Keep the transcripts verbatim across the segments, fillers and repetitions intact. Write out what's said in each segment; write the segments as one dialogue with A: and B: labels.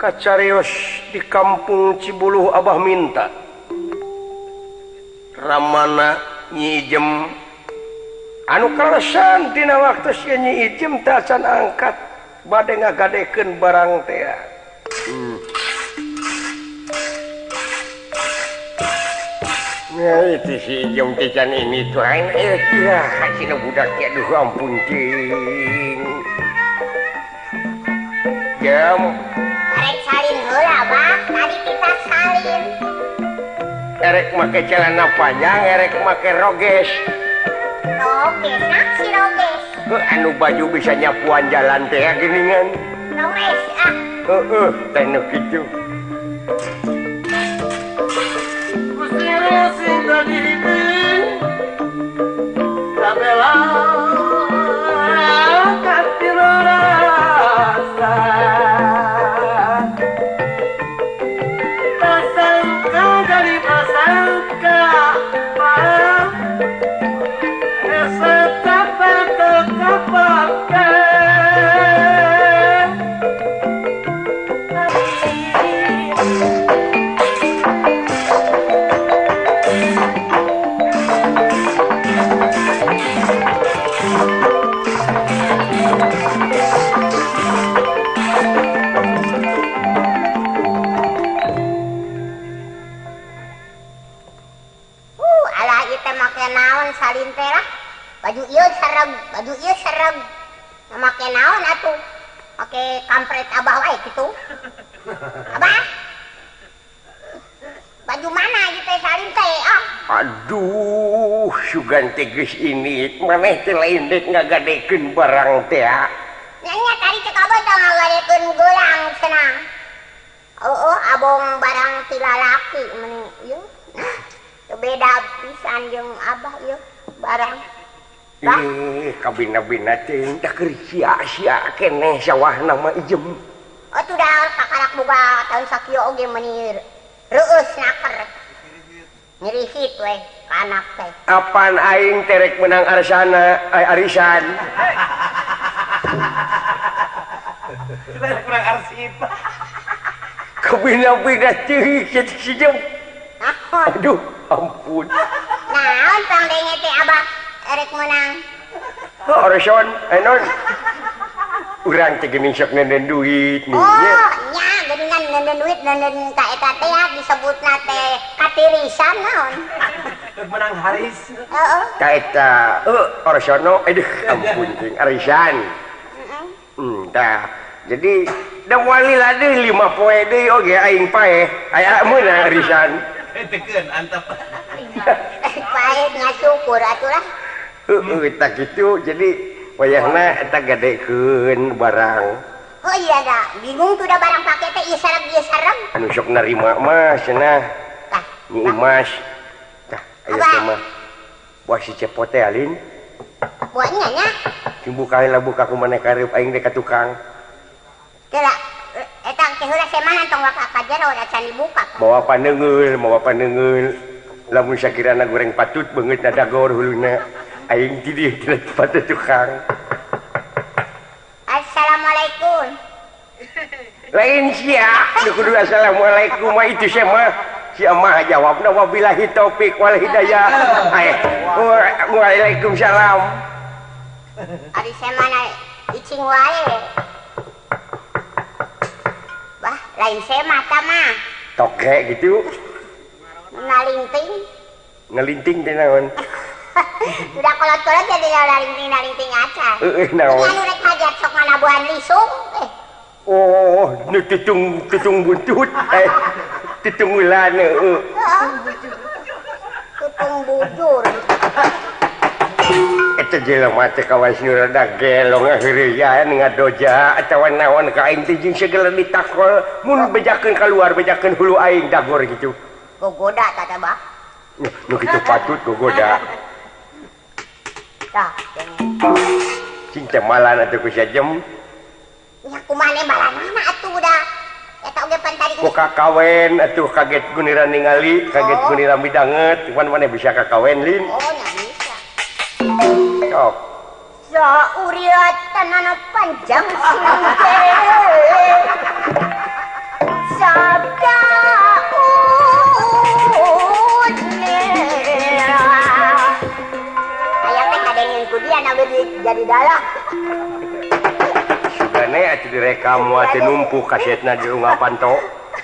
A: Kacarios di kampung Cibuluh Abah minta Ramana Nyi Ijem anu kalesan dina waktu si Nyi Ijem teh acan angkat bade ngagadekeun barang teh. Hmm. Ya itu si Ijem teh can ini tuh aing eh ya kasina budak teh aduh ampun cing. Jam
B: Erek salin heula, Bang. Tadi kita salin.
A: Erek make celana panjang, erek make roges.
B: Roges, nak si roges.
A: Heuh, anu baju bisa nyapuan jalan teh geuningan.
B: Roges, ah.
A: Heeh, teh nu kitu.
C: Kusir cinta dirimu, Sabela, katiro rasa. Pasangka dari pasangka, maaf, esa kapan terkapakan.
B: Salin teh lah baju ieu serem baju ieu serem make naon atuh make kampret abah wae kitu abah baju mana ieu teh salin teh ah
A: Aduh sugan teh geus ini maneh teh lain dek ngagadekeun barang teh
B: nya tadi cek abah teh ngagadekeun gelang cenah oh abong barang ti lalaki meni ieu beda pisan jeung abah ieu barang.
A: Eh, kabina-bina teh tah keur sia-sia keneh sawahna mah Ijem.
B: Oh tuh dah kakarak boga tahun sakieu oge meuni reueus naker. Nyirihit we ka anak teh.
A: Apaan aing terek menang arsana ay arisan.
C: Kita kurang arsip.
A: Kabina-bina teh si Ijem. Aduh, ampun.
B: Naon pang denge teh abah erek menang.
A: Oh, Orson, enon. Urang teh geuning sok nenden duit nih.
B: Oh, nya geuningan nenden duit nenden ka eta teh disebutna teh katirisan naon.
C: Menang Haris.
B: Heeh.
A: Ka eta, heuh, Orsono, aduh, ampun ting arisan.
B: Heeh.
A: Hmm, tah. Jadi da wali deui lima poe deui oge aing paeh. Aya meunang arisan.
C: Tekeun antep.
B: Paeh nya syukur atuh lah.
A: Heeh, eta kitu jadi wayahna eta gadekeun barang.
B: Oh iya dah, bingung tuh dah barang pakai teh ieu sareng ieu sareng.
A: Anu sok narima mah cenah.
B: Tah,
A: Nyi Imas. Tah, aya teh mah. Buah si cepot teh alin.
B: buahnya nya.
A: Sing buka heula buka ku maneh kareup aing teh ka tukang.
B: Teh lah, eta teh heula semanan tong waka ka jero da can dibuka.
A: Mawa paneungeul, mawa paneungeul. Lamun sakirana goreng patut beungeut na dagor huluna. Aing ti dieu teh patut tukang.
B: Assalamualaikum.
A: Lain sia, nu kudu assalamualaikum mah itu sia mah. Si mah jawabna wabillahi taufik wal hidayah. Aya, waalaikumsalam.
B: Ari semana icing wae. Bah, lain sema ta mah.
A: Toke gitu.
B: Nalinting.
A: Ngelinting teh naon?
B: Sudah kolot-kolot jadi nalinting-nalinting acan.
A: Heeh, naon?
B: Ini anu rek hajat sok nganabuhan lisung. Eh.
A: Oh, nu tutung tutung buntut. Eh, tutung ulan heeh.
B: Tutung bujur.
A: Eta jelema teh kawas nu rada gelong akhireuyan ngadoja atawa naon ka aing teh jeung segala ditakol mun bejakeun kaluar bejakeun hulu aing dagor gitu.
B: Gogoda tata bah.
A: Nu kitu patut gogoda.
B: Tah,
A: Cing teh malan atuh ku sajem.
B: nya kumaha balanana atuh da. Eta oge pan tadi
A: Ku kakawen atuh kaget guniran ningali, kaget guniran midanget, cuman maneh bisa kakawen lin.
B: Oh, nya bisa.
A: Sok.
B: Sauriat tanana panjang sing sabda unira. Ayah teh kadengin ku dia na jadi dalang.
A: Sugane atuh direkam atuh numpuk kasetna di Runga Panto.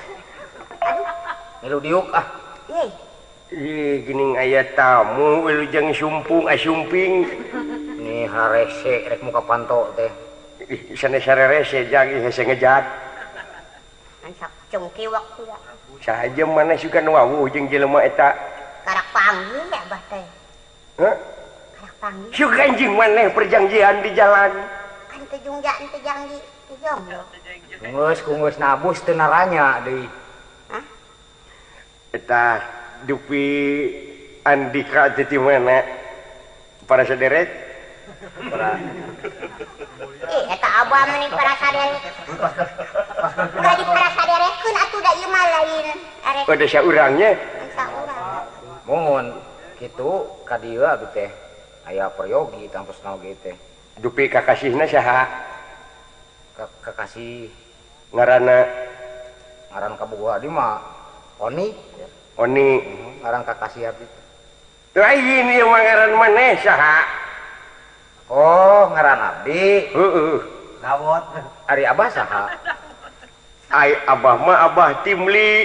D: Milu diuk ah.
B: Ih,
A: Ih, geuning aya tamu wilujeng sumpung asumping.
D: Ini harese rek muka panto teh.
A: Ih, sanes sarerese jang ieu hese ngejat.
B: ansak cungki waktu ya.
A: Saja mana suka wawuh jeung jelema eta.
B: Karak panggil ya bah teh.
A: Heh?
B: Karak panggil.
A: Suka anjing maneh perjanjian di jalan.
B: Kan teu jungja teu janji teu jomblo.
D: Geus geus nabus teu naranya deui.
B: Hah?
A: Eta Dupi Andika teh ti mana? Para saderet?
D: Para
B: Eh, eta abah meni para saderet. Udah di para saderetkeun atuh da ieu mah lain. Arek
A: Ada saurangnya.
B: saurang.
D: mohon kitu ka dieu abi teh aya prayogi tampusna oge teh.
A: Dupi kakasihna saha?
D: Ka- Kakasih
A: Ngaranna
D: ngaran kabogoh di mah Oni.
A: Oni.
D: Ngaran kakasih abi.
A: Lain ieu mah ngaran maneh saha?
D: Oh, ngaran abdi.
A: Heeh.
C: Gawot.
D: Ari abah saha?
A: Ai abah mah abah Timli.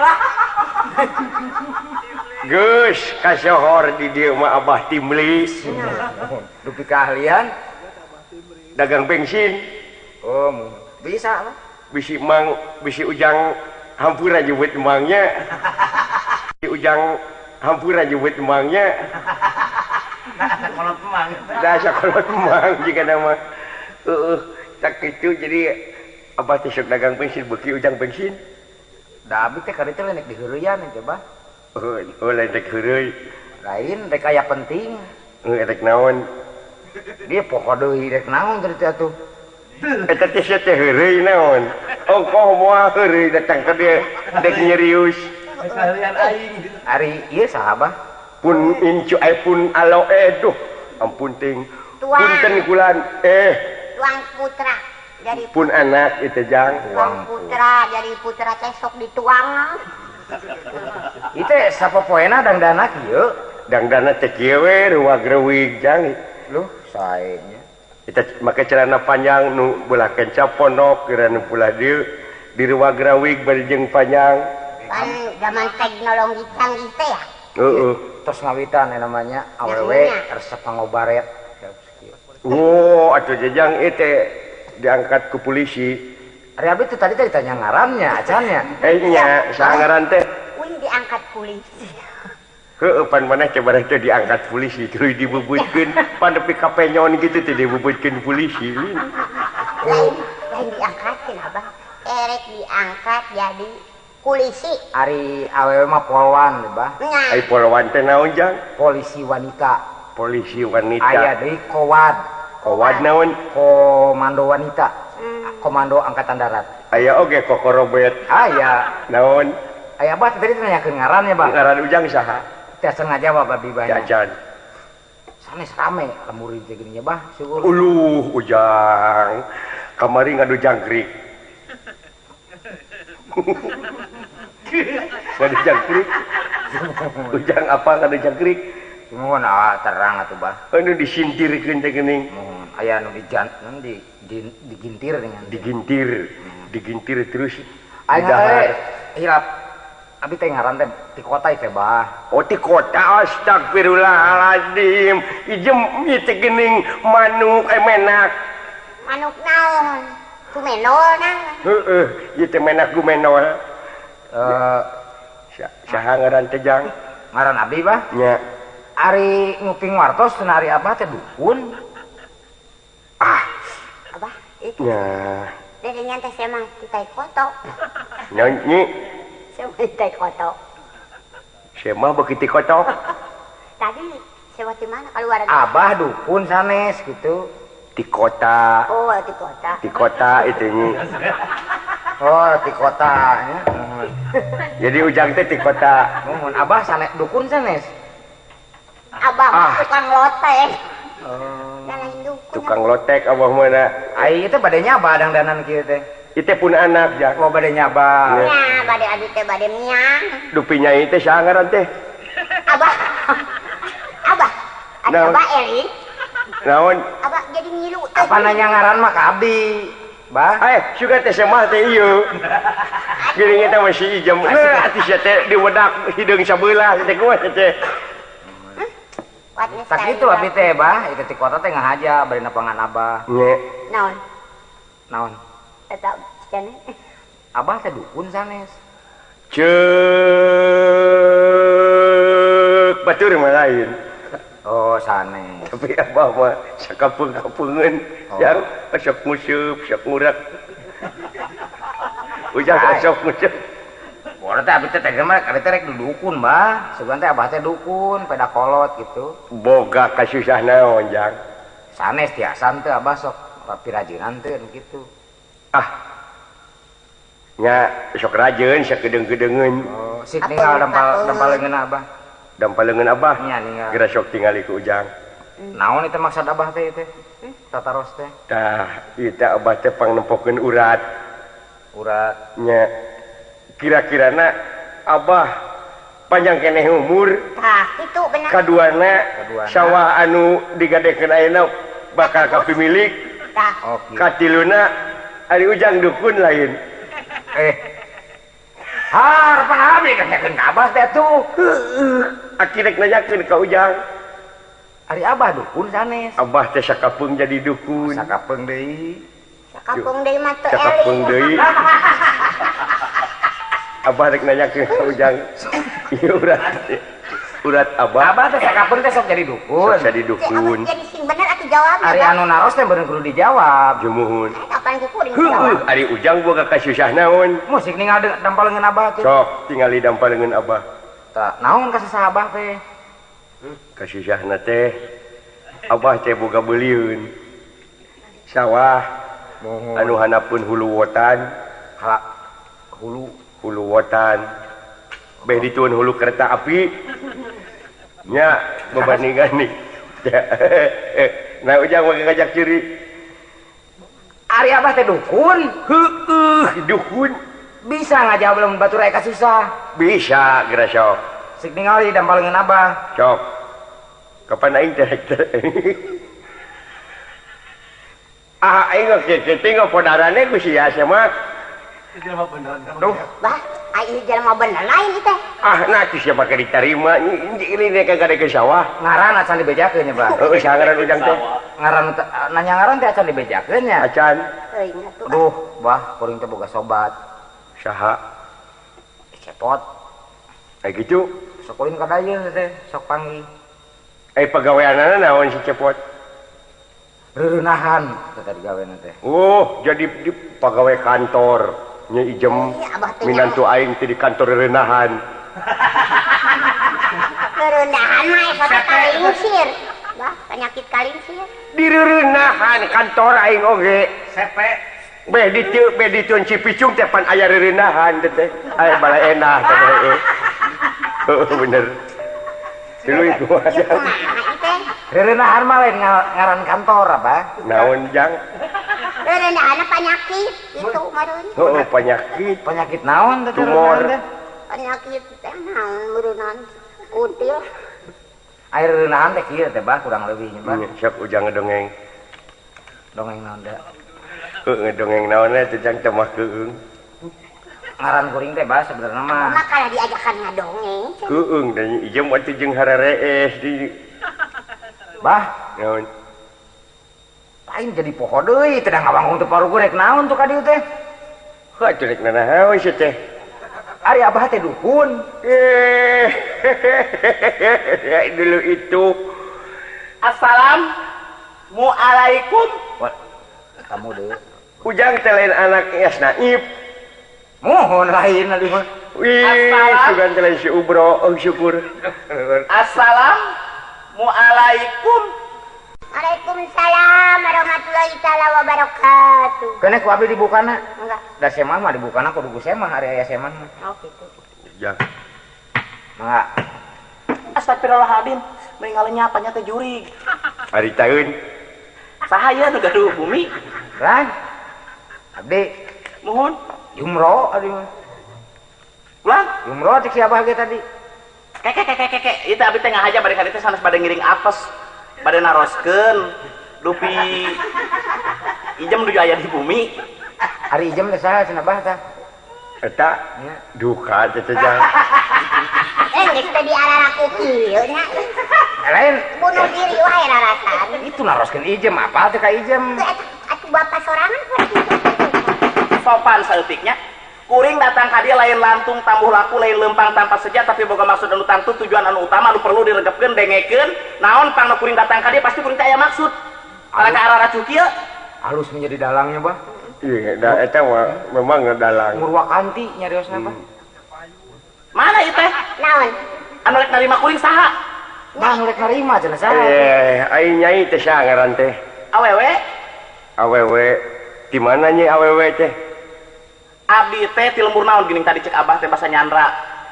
A: Geus kasohor di dieu mah abah Timli.
D: Dupi keahlian.
A: Dagang bensin.
D: Oh, mu- bisa apa?
A: Bisi mang bisi ujang hampura nyebut emangnya. Bisi ujang hampura nyebut emangnya.
C: Kolot emang.
A: Dasar kolot emang jika nama. Heeh, tak kitu jadi abah teh sok dagang bensin beuki ujang bensin.
D: Da abi teh kari teh lenek diheureuyan teh bah.
A: Oh, oh lain rek heureuy.
D: Lain rek aya penting.
A: Heuh rek naon?
D: Dia pokok deui rek naon teh atuh.
A: Eta teh sia teh heureuy naon? Ongkoh moal heureuy datang ka dieu dek nyerius.
C: Sekalian aing.
D: Ari ieu saha bah?
A: Pun incu ai pun alo eh duh ampun ting.
B: Tuang.
A: Punten kulan eh
B: Tuang putra jadi
A: pun anak itu jang.
B: tuang putra jadi putra teh sok dituang.
D: Ieu teh sapopoena dangdana kieu.
A: Dangdana teh kieu we ruwag reuwig jang.
D: Luh, saenya.
A: Kita make celana panjang nu belah kenca pondok kira nu pulah dieu di ruwag reuwig bari jeung panjang.
B: Kan zaman teknologi canggih teh ya.
A: Heeh.
D: Tos ngawitan ya namanya awewe
B: Namanya.
D: resep pangobaret.
A: Oh, atuh jajang ieu teh diangkat ku polisi.
D: Ari abi teh tadi teh ditanya ngarannya, acannya.
A: Eh nya, saha ngaran teh?
B: Wih diangkat polisi.
A: Heeh, pan maneh coba teh diangkat polisi terus dibubutkeun pan nepi ka penyon gitu teh dibubutkeun polisi.
B: Lain lain diangkatin abah. Erek diangkat jadi polisi.
D: Ari awewe mah polwan bah.
B: Nah,
A: Ai polwan teh naon jang?
D: Polisi wanita.
A: Polisi wanita.
D: Aya deui kowad.
A: Kowad naon?
D: Komando wanita. Komando angkatan darat.
A: Aya oge kokorobet.
D: Aya.
A: Naon?
D: Aya bah tadi nanyakeun ngarannya bah.
A: Ngaran ujang saha?
D: Teh sengaja bah babi banyak.
A: Jajan.
D: Sanes rame lemuri teh geuning bah syukur.
A: Uluh ujang. Kamari ngadu jangkrik. Ngadu jangkrik. Ujang apa ngadu jangkrik?
D: Mohon ah terang atuh bah.
A: Anu disintirkeun teh geuning.
D: Mohon aya nu dijan nu di, di digintir dengan
A: Digintir. Digintir terus.
D: Aing
A: didahar.
D: teh hilap abi teh ngaran teh di kota teh bah.
A: Oh di kota astagfirullahaladzim. Ijem ieu teh geuning manuk eh menak.
B: manuk naon? Kumenol nang.
A: Heeh, ieu teh menak gumenol.
D: Eh
A: Sa- Saha ngaran teh jang?
D: ngaran abi bah.
A: Nya.
D: Ari nguping wartos teu ari abah teh dukun.
A: Ah,
B: Abah, itu
A: nya.
B: dedenya teh semang titai koto.
A: Nyanyi.
B: Semang titai koto.
A: Sema beuki ti kotok.
B: Tadi sewa di mana keluarga?
D: Abah dukun sanes gitu.
A: Di kota.
B: Oh, di kota.
A: Di kota itu nyi.
D: Oh, di kota nya. Mohon.
A: Jadi ujang teh di kota.
D: Mohon abah sanes dukun sanes.
B: Abah
A: Ah.
B: tukang lotek.
D: Oh.
B: Dan lain dukun.
A: Tukang lotek abah mana?
D: Ai teh badenya abah dangdanan kieu teh.
A: Itu pun anak ya.
D: Oh bade nyaba.
B: Ya, bade abi teh bade miang.
A: Dupinya itu sangaran teh.
B: Abah. Abah. Ada
A: Naon?
B: Abah Erin.
A: Naon?
B: Abah jadi ngilu.
D: Apa nanya ngaran mah ka abdi. Bah.
A: Eh, suka teh semah teh ieu. Geuning eta masih ijem. Nah, atuh sia teh diwedak hideung sabelah teh kumaha teh.
B: Kuatnya
D: Tak
B: sekali,
D: gitu abi teh bah, itu di kota teh ngahaja bari napangan abah.
A: Nya.
B: Naon?
D: Naon?
B: Eta cenah.
D: Abah teh dukun sanes.
A: Ceuk batur mah lain.
D: Oh sanes.
A: Tapi abah mah sakapeung-kapeungeun yang sok museup, sok ngurak. Ujang sok museup.
D: Boleh teh abi teh teh mah kada teh rek dukun bah. Sugan teh abah teh dukun, peda kolot gitu.
A: Boga kasusah naon jang.
D: Sanes tiasan teh abah sok rapi rajinan teh gitu.
A: Ah. Nya sok rajeun, sok gedeung-gedeungeun.
D: Oh, sik ninggal dampal dampaleungeun abah.
A: Dampaleungeun abah.
D: Nya ninggal.
A: Geura sok tingali ku ujang.
D: Naon itu maksud abah teh teh? Tataros teh.
A: Tah, ieu teh abah teh pangnempokeun urat.
D: Urat.
A: Nya kira-kirana abah panjang keneh umur.
B: Tah, itu benar.
A: Kaduana
D: Kaduana.
A: sawah anu digadekeun ayeuna bakal kapimilik.
B: Tah.
D: Oke.
A: Katiluna ari ujang dukun lain.
D: Eh. Harapan abi kakeun ka abah teh tuh.
A: Akhirnya nanyakeun ka ujang.
D: Ari abah dukun sanes.
A: Abah teh sakapeung jadi dukun.
D: Sakapeung deui.
B: Kampung deui mah teu
A: Sakapeung
B: eling.
A: deui. Abah rek nanyakeun ka ujang. Ieu urat. Urat abah.
D: Abah teh sakapeung teh sok jadi dukun.
A: Sok jadi
B: Si Abah
A: dukun.
B: jadi sing bener atuh jawabnya.
D: Ari
B: Bang.
D: anu naros teh beuneu kudu dijawab.
A: Jumuhun.
B: Kapan ku kuring
A: Heuh,
B: jawab?
A: ari ujang boga kasusah naon.
D: Musik ninggal dampaleungeun abah tuh.
A: Sok tingali dampaleungeun abah.
D: Tah, naon kasasa abah teh?
A: Kasusahna teh abah teh boga beulieun. Sawah anu hanapun hulu wotan,
D: Hala hulu
A: hulu wotan. Beh ditueun hulu kereta api. Nya bebaningan nih. Nah ujang mah ngajak ciri.
D: Ari abah teh dukun.
A: Heueuh, dukun
D: Bisa ngajawab belum batur aya susah.
A: bisa geura sok.
D: Sik ningali dampaleungeun abah.
A: Sok. Kapan aing teh Ah, aing geus tinggal podarane ku sia mah.
D: Duh,
B: Bah, ai jelema bener lain teh.
A: Ah, nah itu siapa ke diterima ini ini kagak ada ke sawah.
D: ngaran acan dibejakeun nya, Bah.
A: Heeh, sangaran ujang teh.
D: Ngaran teh- nanya ngaran teh acan dibejakeun nya.
A: Acan
B: Euy nya tuh.
D: Duh, Bah, kuring teh boga sobat.
A: saha?
D: Cepot.
A: Kayak gitu.
D: Sok kuring ka dayeuh teh, sok panggih.
A: Eh pegawaianana naon si Cepot?
D: Reurenahan teh tadi gaweana teh.
A: Oh, jadi di pegawai kantor. Nya ijem
B: Iya, Abah teh
A: minantu aing teh di kantor reunahan.
B: Kerendahan mah eta kalinsir. Bah, penyakit kalinsir.
A: Di reunahan kantor aing oge.
C: Sepe.
A: Beh ditu beh ditueun Cipicung teh pan aya reunahan teh teh. Aya bala enah teh heeh. Heeh bener. Dulu itu
B: Ieu
A: aja.
B: kumaha teh?
D: Reurenahan mah lain nga- ngaran kantor apa?
A: Naon jang?
B: Kerendahan penyakit itu mareun.
A: Oh, penyakit.
D: Penyakit naon teh
A: Tumor.
D: reurenahan teh?
B: Penyakit teh naon meureunan kuntil.
D: Air reurenahan teh kieu teh, Bah, kurang lebihnya, Bah.
A: Sok ujang ngedongeng.
D: Dongeng naon teh?
A: Heeh, ngedongeng naonnya teh jang teh mah keung.
D: Ngaran kuring teh, Bah, sebenarnya mah.
B: Maka lah diajakan ngadongeng.
A: Keung dan ijem atuh jeung hararees di
D: Bah,
A: naon.
D: lain jadi poho deui, teh da ngabangun teu parugu rek naon tuh ka dieu teh?
A: Heuh atuh rek nanahawe sih teh.
D: Ari abah teh dukun.
A: Eh, dulu itu
C: Assalamualaikum.
D: Wah, kamu deui.
A: ujang teh lain anak Yas Naib.
D: Mohon lain ali mah.
A: Wih,
C: Assalam.
A: sugan teh lain si Ubro, oh syukur.
C: Assalamualaikum.
B: Waalaikumsalam warahmatullahi taala wabarakatuh.
D: Kene ku abdi dibukana.
B: Enggak.
D: Da semah mah dibukana kudu ku semah ari aya semah mah.
B: Oh gitu.
A: Jang.
D: Mangga.
C: Astagfirullahaladzim. Meninggalnya apanya teh jurig.
A: Hari tahun
C: Sahaya nu gaduh bumi.
D: Lan. Abdi
C: Mohon.
D: Jumroh aduh mah.
C: Ulang.
D: Jumroh cek si Abah ge tadi.
C: Keke keke keke. Itu abdi teh ngahaja bade ka dieu sanes bade ngiring apes. Bade naroskeun dupi ijem nuju aya di bumi.
D: Ari ijem teh saha cenah Abah tah?
A: Eta duka teh jang.
B: Eh, geus teh diararaku kieu nya.
D: Lain
B: Bunuh diri wae rarasan.
D: itu naroskeun ijem apa teh ka ijem?
B: Atuh bapak sorangan
C: Sopan saeutiknya. Kuring datang ka dieu lain lantung tambuh laku lain lempang tanpa seja tapi boga maksud anu tangtu tujuan anu utama anu perlu diregepkeun dengekeun naon pang kuring datang ka dieu pasti kuring teh aya maksud. Para ka arah racu kieu
D: Halus menjadi dalangnya Bah.
A: Iya, da eta mah memang ngadalang.
D: Murwakanti nyariosna Bah.
C: mana ieu teh?
B: naon?
C: Anu rek narima kuring saha?
D: Bah nu rek narima cenah saha?
A: Eh, ai nyai teh saha ngaran teh?
C: Awewe
A: Awewe di mana nyi awewe teh?
C: abdi teh ti lembur naon geuning tadi cek Abah teh basa nyandra.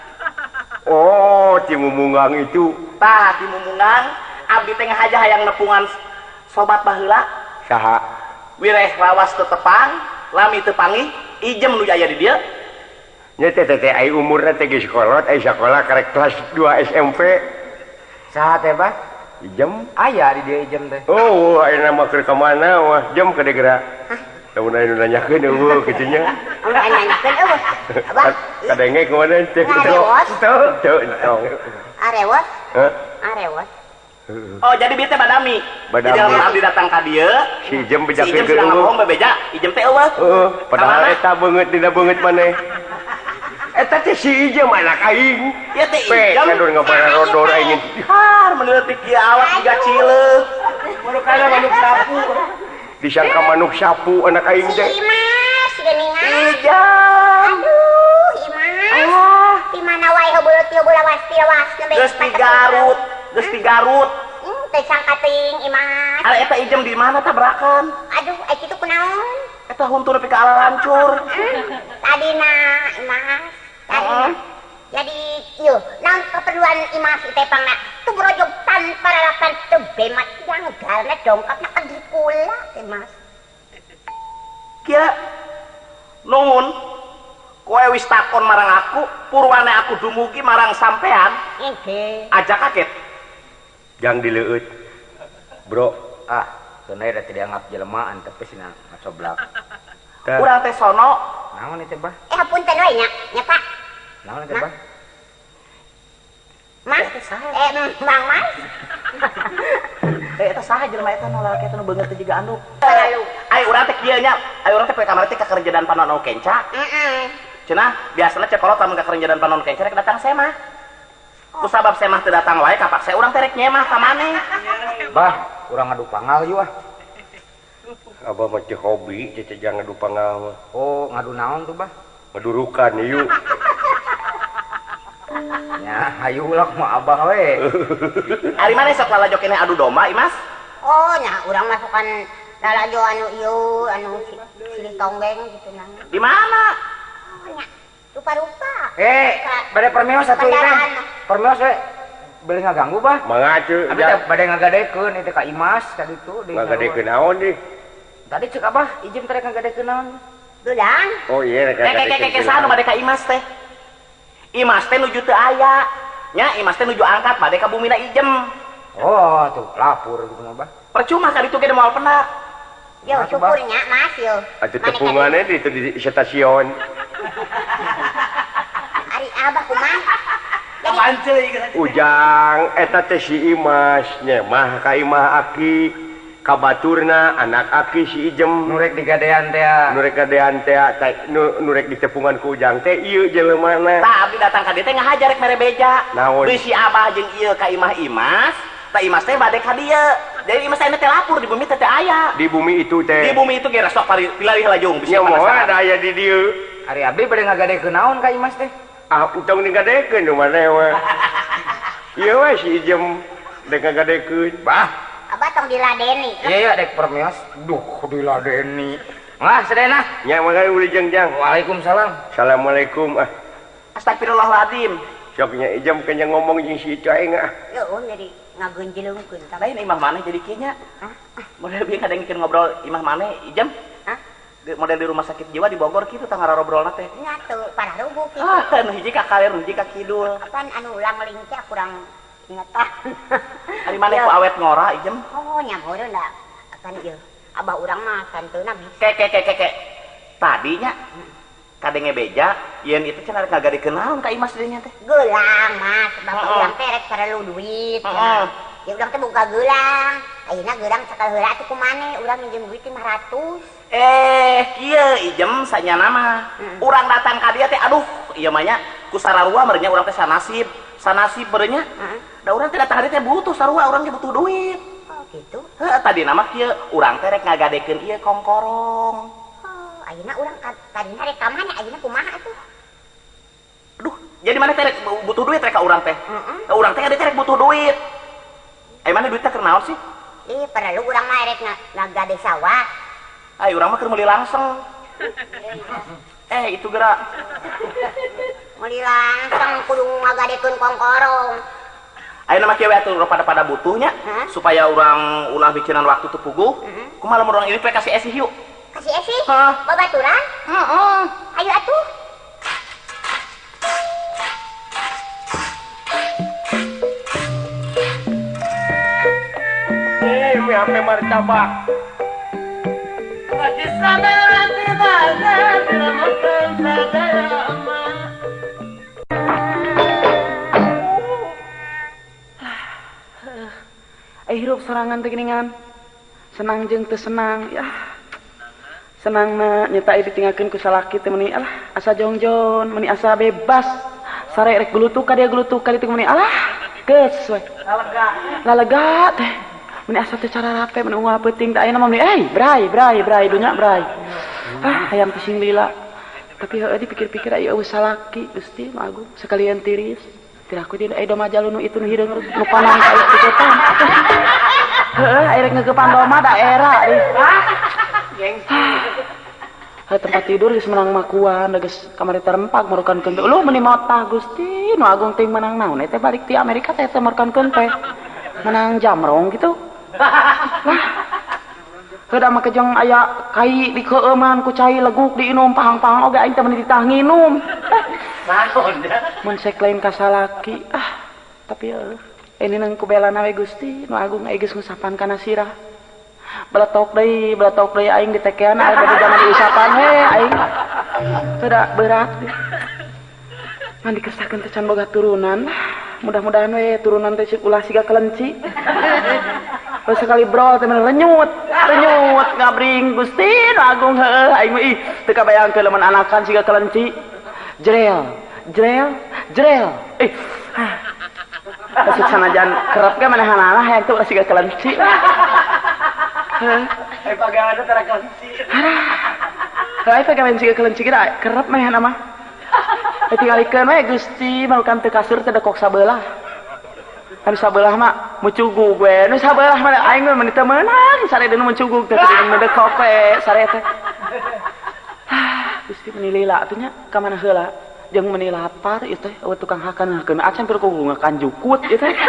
A: Oh, ti mumunggang itu.
C: Tah ti mumungang abdi teh ngahaja hayang nepungan sobat baheula.
A: Saha?
C: Wireh lawas tetepang, lami teu panggih, ijem nu aya di dieu.
A: Nya teh teh ai umurna teh geus kolot, ai sakola karek kelas dua S M P.
D: Saha teh Bah?
A: Ijem?
D: Aya di dieu ijem teh.
A: Oh, ayeuna mah keur ka mana wah? Jem ka degera. Lamun aya nu nanyakeun eueuh kitu nya.
B: Udah nanyakeun eueuh. Abah,
A: Kadenge ka mana teh?
B: Ngarewos.
A: Teu, teu, entong.
B: arewos,
A: Hah?
B: arewos.
C: Oh, jadi bieu teh badami.
A: Badami.
C: Jadi lamun abdi datang ka dieu,
A: Si Ijem
C: si
A: bejakeun
C: ijem
A: ke
C: sudah
A: eueuh.
C: ngomong bebeja, ijem teh eueuh.
A: Heeh, padahal
C: Kamana?
A: eta beungeut dina beungeut maneh. Eta teh si Ijem anak aing.
C: Ieu teh
A: Pe,
C: ijem.
A: kadur ngabarodor aing.
C: Har meneutik ieu awak juga cileuk.
D: Manuk kana manuk sapu.
A: Disangka manuk sapu anak aing
B: Si
A: teh.
B: Imas geuningan.
C: Ijem.
B: Aduh, Imas. Di mana wae heubeut teu lawas teu lawas
C: Geus di Garut, geus di Garut.
B: Hmm, teu sangka teuing Imas.
C: Ari eta ijem di mana tabrakan?
B: Aduh, eh kitu kunaon?
C: Eta huntur nepi ka ala lancur.
B: Tadina Imas. Tadi.
C: Heeh.
B: Jadi, yo, naon keperluan Imas teh pangna tu brojog tanpa lalapan teu bemat janggalna dongkapna ka di pula teh Mas.
C: Kieu nuhun kowe wis takon marang aku, purwane aku dumugi marang sampean,
B: Engke.
C: aja kaget.
A: Jang dileueut. Bro,
D: Ah, seuneu da tidak dianggap jelmaan tapi cenah ngacoblak.
A: tah.
C: Urang teh sono
D: Naon itu Bah?
B: Eh, hapunten we nya, nya Pak.
D: Naon itu Bah?
B: Mas, eh, mm, Mang Mas.
C: eh eta saha jelema eta nu lalaki eta nu beungeut teh jiga anduk.
B: Lalu.
C: Ai urang teh kieu nya, ai urang teh poe kamari teh ka kerjaan panon anu kenca.
B: Heeh.
C: Cenah biasana cek kolot lamun ka kerjaan panon kenca rek datang semah. Ku sabab semah teu datang wae kapaksa urang teh rek nyemah ka maneh.
D: Bah, urang ngadu pangal ieu ah.
A: Abah mah teh hobi, teh jangan ngadu pangal mah.
D: Oh, ngadu naon tuh Bah?
A: Ngadurukan ieu.
D: Ya, hayu ulah mah Abah we.
C: Ari maneh sok lalajo keneh adu domba, Imas?
B: Oh, nah, urang masukkan lalajo anu ieu, anu si- silih tonggeng gitu nah.
C: Di mana?
B: Oh, nya, rupa-rupa.
D: Eh, bade permios atuh
B: Kendaraan.
D: Ikan. Permios we. Beli ngaganggu Bah.
A: Mangga teu.
D: Abi teh bade ngagadekeun itu ka Imas ka ditu di.
A: Ngagadekeun naon deui?
D: Tadi cek Abah, ijem teh rek ngagadekeun naon?
B: Dudang.
A: Oh iya, rek
C: Keke keke keke sana bade ka Imas teh. Imas teh nuju teu aya. Nya Imas teh nuju angkat bade ka bumina ijem.
D: Oh, tuh lapur gitu mah Bah.
C: Percuma ka ditu ge moal penak.
B: Yo,
D: Mas,
B: syukurnya Mas yo.
A: Atuh
B: Maneh
A: tepungannya di itu di stasiun.
B: Ari Abah kumaha? Jadi
C: Panceuy
A: Ujang eta teh si Imas nyemah ka imah Aki, ka baturna anak Aki si Ijem.
D: Nurek digadean teh.
A: Nu rek gadean teh ta- nu nu rek ditepungan ku Ujang teh ieu jeleumana.
C: Tah abdi datang ka dieu teh ngahajar rek mere beja.
A: Naon?
C: Deui si Abah jeung ieu ka imah Imas, tah Imas teh bade ka dieu. Jadi Imas teh teh lapur di bumi teh teh aya.
A: Di bumi itu
C: Di
A: teh.
C: bumi itu ge resok pilalih lajung
A: Nya moal ada aya di dieu.
D: Ari abdi bade ngagadekeun naon ka Imas teh?
A: Ah utang digadekeun nu maneh mah. Ieu we si Ijem dek ngagadekeun.
D: Bah,
B: Abah tong diladeni.
D: iya ya dek permios. Duh, diladeni. Lah, sedena.
A: Nya mangga uli jeung Jang.
D: Waalaikumsalam.
A: Assalamualaikum ah.
C: Astagfirullahaladzim.
A: Sok nya Ijem kenya ngomong jeung si itu aing ah.
B: Yo, jadi ngageunjeleungkeun tah.
C: Lain imah maneh jadi kieu nya. Model bieu kadang ngikeun ngobrol imah maneh, ijem.
B: Hah?
C: model di rumah sakit jiwa di Bogor gitu tanggal robrolna teh.
B: Nya tuh para rubuh gitu.
C: Ah, nu hiji ka kaler, nu hiji ka kidul.
B: Apaan anu ulang lincah kurang ingatan.
C: Ari maneh ku awet ngora ijem.
B: Oh, nya meureun da. Apaan ieu? Abah urang mah santeuna bisa.
C: Kek kek kek kek. Tadinya kadenge beja, yen itu cenah rek ngagadikeun naon ka Imas dinya teh.
B: Gelang, Mas. Bapak
C: Heeh.
B: urang teh rek sarelu duit.
C: Heeh.
B: Ya urang teh buka gelang. Ayeuna gelang sakal heula atuh kumaneh urang minjem duit lima ratus.
C: Eh, kieu ijem sanyana mah. Urang datang ka dia teh aduh, ieu mah nya ku sararua merenya urang teh sanasib. Sanasib merenya.
B: Heeh.
C: Da urang teh datang ka dia teh butuh sarua, urang teh butuh duit.
B: Oh, gitu.
C: Heuh, tadi nama kieu urang teh rek ngagadekeun ieu kongkorong.
B: Oh, ayeuna urang tadina rek ka mana? Ayeuna kumaha atuh?
C: Aduh, jadi mana teh rek butuh duit rek ka urang teh.
B: Heeh.
C: Urang teh teh rek butuh duit. Ai mana duit teh keur naon sih?
B: Ih, perlu urang mah rek ngagade sawah.
C: Ai urang mah keur meuli langseng. Eh, itu gerak.
B: Meuli langsung kudu ngagadekeun kongkorong.
C: Ayeuna mah kieu we atuh pada-pada butuhnya
B: Hah?
C: supaya urang ulah bikinan waktu teu puguh. Kumaha lamun urang irit we kasih esih yuk.
B: Kasih esi?
C: Hah?
B: Babaturan?
C: Heeh.
B: Ayo atuh.
A: Eh, mi ame martabak.
E: Lagi sadar tidak tidak makan sadar aman.
F: Eh hirup sorangan teh geuningan. Senang jeung teu senang. Ya. Senang na nyeta ieu ditinggalkeun ku salaki teh meuni alah asa jongjon, meuni asa bebas. Sare rek gulutuk ka dia gulutuk ka ditu meuni alah geus we.
C: Lega.
F: Lalega teh. Meuni asa teh cara rape meuni unggal peuting teh ayeuna mah meuni eh brai brai brai dunya brai. Ah hayang pising lila. Tapi heueuh dipikir-pikir aya eueuh salaki Gusti Nu Agung sakalian tiris. Tiraku dia aya doma jalu nu itu nu hideung nu panang ka itu kepan. Heeh, aya rek ngeukepan doma daerah ieu.
C: Gengsi.
F: Heuh tempat tidur geus menang makuan, geus kamari terempak marukankeun teh. Uluh meuni motah Gusti, Nu Agung teh menang naon teh balik ti Amerika teh teh marukankeun teh. Menang jamrong gitu. Lah. Heuda mah kejong aya kai dikeueuman ku cai leguk diinum pahang-pahang oge aing teh meuni ditah nginum.
C: Naon ya?
F: Mun sek lain ka salaki. Ah, tapi eueuh. Ini nang kubelana we Gusti, Nu Agung aya geus ngusapan kana sirah. Beletok deui, beletok deui aing ditekean aya bade jaman diusapan he aing. Heuda berat. Ngan dikesakeun teh can boga turunan. Mudah-mudahan we turunan teh ulah siga kelenci. Pas sekali brol teh renyut, renyut ngabring Gusti Nu Agung heueuh aing mah ih teu kabayangkeun lamun anakan siga kelenci. Jrel, jrel, jrel. Eh. Kasih sanajan kerep ge manehanana hayang teu ulah siga kelenci. Heuh.
C: Eh pagawean teh kelenci.
F: Heuh pagawean siga kelenci kira kerep manehana mah. Tingalikeun we Gusti marukan teu kasur teh dekok sabelah. Anu sabelah mah mucugug we. Nu sabelah mah aing mah meuni teu meunang sare deui mucugug teh teu mendekok we sare teh. Gusti meuni lila atuh nya ka mana heula? Jeung meuni lapar ieu teh eueuh tukang hakan hakeun acan keur kudu ngakan jukut ieu teh.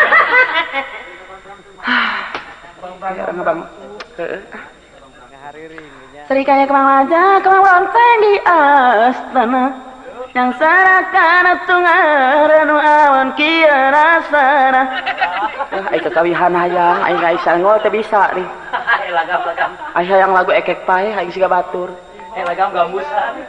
F: Bang bang. Heeh. Serikanya kemang aja, kemang lonteng di astana. Yang sarakan tungaran awan kieu rasana. Ah, ai kekawihan hayang, ai geus sanggol teh bisa nih.
C: Eh lagam-lagam.
F: Ai hayang lagu ekek pae, ai siga batur.
C: Eh lagam gambusan.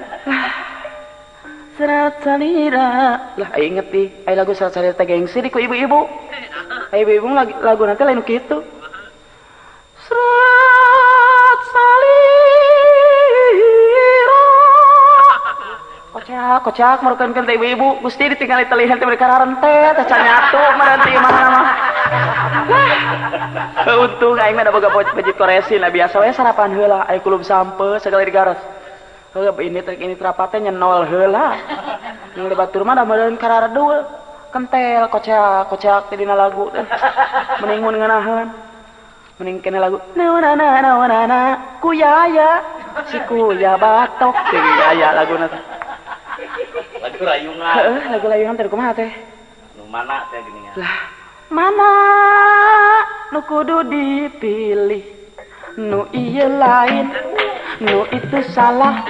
F: Serat salira. Lah ai inget ih, ai lagu serat salira teh gengsi di ku ibu-ibu. Ai ibu-ibu lagu lagu nanti lain kitu. Serat salira. Kocak, kocak marukankeun teh ibu-ibu, Gusti ditinggali telihan teh mereka rarente teh can nyatu mareuti mana mah. Untung aing mah da boga bejit koresin, biasa we sarapan heula, aya kulub sampe segala digaros. Heuh ini teh ini terapa teh nyenol heula. Nu batur mah da meureun kararedeul. Kentel kocak, kocak teh dina lagu teh. Mending mun ngeunaheun. Mending kena lagu naonana naonana kuyaya si kuya batok teh gaya laguna teh.
C: Lagu rayungan.
F: Heeh, lagu layungan teh kumaha teh?
C: Nu mana teh geuningan?
F: Lah, mana nu kudu dipilih? Nu ieu lain, nu itu salah.